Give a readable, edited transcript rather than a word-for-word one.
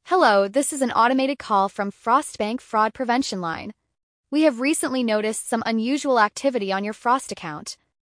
Hello, this is an automated call from Frostbank Fraud Prevention Line. We have recently noticed some unusual activity on your Frost account.